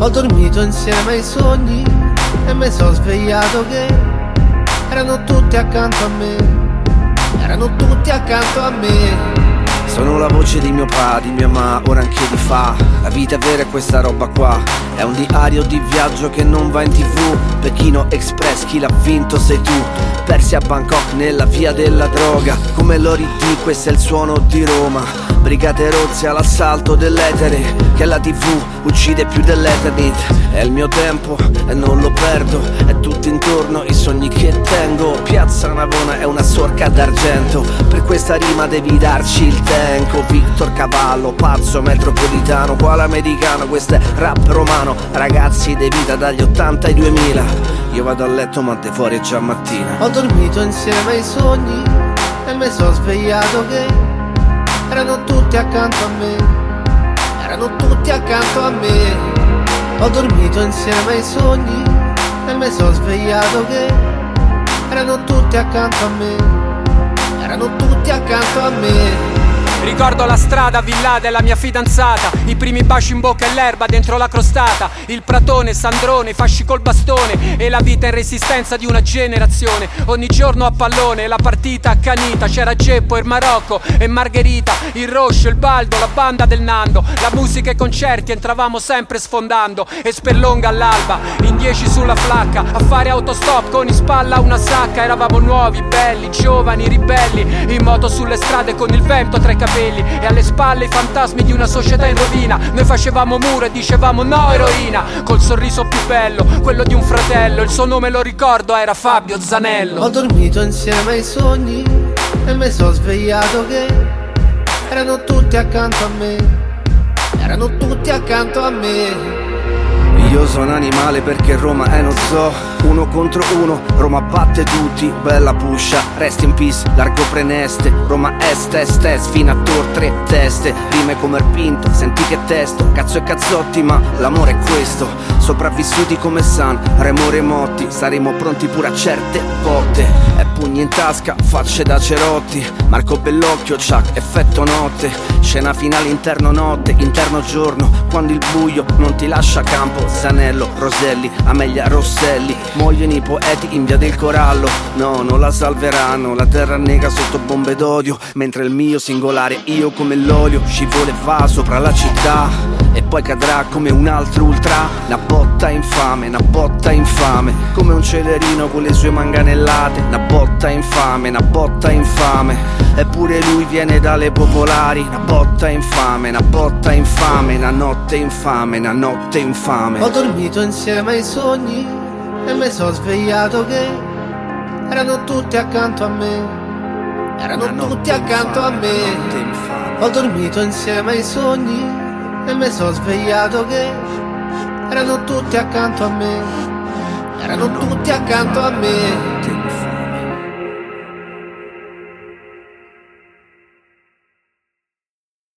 Ho dormito insieme ai sogni e mi sono svegliato che erano tutti accanto a me, erano tutti accanto a me. Sono la voce di mio padre, di mia mamma, ora anche di fa. La vita è vera è questa roba qua. È un diario di viaggio che non va in TV. Pechino Express, chi l'ha vinto sei tu. Persi a Bangkok nella via della droga. Come Lori D, questo è il suono di Roma. Brigate rozze all'assalto dell'etere, che la TV uccide più dell'Eternit. È il mio tempo e non lo perdo. È tutto intorno i sogni che tengo. Piazza Navona è una sorca d'argento. Per questa rima devi darci il tempo. Victor Cavallo, pazzo metropolitano, quale americano, questo è rap romano. Ragazzi di vita dagli 80 ai 2000. Io vado a letto ma de fuori è già mattina. Ho dormito insieme ai sogni e mi sono svegliato che erano tutti accanto a me, erano tutti accanto a me. Ho dormito insieme ai sogni e mi sono svegliato che erano tutti accanto a me, erano tutti accanto a me. Ricordo la strada, villa della mia fidanzata, i primi baci in bocca e l'erba dentro la crostata, il pratone, Sandrone, i fasci col bastone e la vita in resistenza di una generazione. Ogni giorno a pallone, la partita accanita, c'era Geppo, il Marocco e Margherita, il Roscio, il Baldo, la banda del Nando, la musica e i concerti, entravamo sempre sfondando e Spellonga all'alba, in 10 sulla flacca, a fare autostop con in spalla una sacca. Eravamo nuovi, belli, giovani, ribelli, in moto sulle strade con il vento tra i capelli e alle spalle i fantasmi di una società in rovina. Noi facevamo muro e dicevamo no eroina, col sorriso più bello, quello di un fratello. Il suo nome lo ricordo, era Fabio Zanello. Ho dormito insieme ai sogni e mi sono svegliato che erano tutti accanto a me, erano tutti accanto a me. Io sono animale perché Roma è uno zoo. 1 contro 1, Roma batte tutti. Bella puscia, rest in peace, largo Preneste. Roma est, fino a Tor, 3 teste. Rime come Erpinto, senti che testo. Cazzo e cazzotti, ma l'amore è questo. Sopravvissuti come San Remo Remotti. Saremo pronti pure a certe botte. E pugni in tasca, facce da cerotti. Marco Bellocchio, Chuck, effetto notte. Scena finale interno notte, interno giorno. Quando il buio non ti lascia campo. Zanello, Roselli, Amelia Rosselli. Muoiono i poeti in via del Corallo. No, non la salveranno, la terra nega sotto bombe d'odio. Mentre il mio singolare io come l'olio scivola e va sopra la città. E poi cadrà come un altro ultra. Una botta infame, una botta infame. Come un celerino con le sue manganellate. Una botta infame, una botta infame. Eppure lui viene dalle popolari. Una botta infame, una botta infame. Una notte infame, una notte infame. Ho dormito insieme ai sogni e mi sono svegliato che erano tutti accanto a me, erano tutti accanto a me. Ho dormito insieme ai sogni e mi sono svegliato che erano tutti accanto a me, erano tutti accanto a me.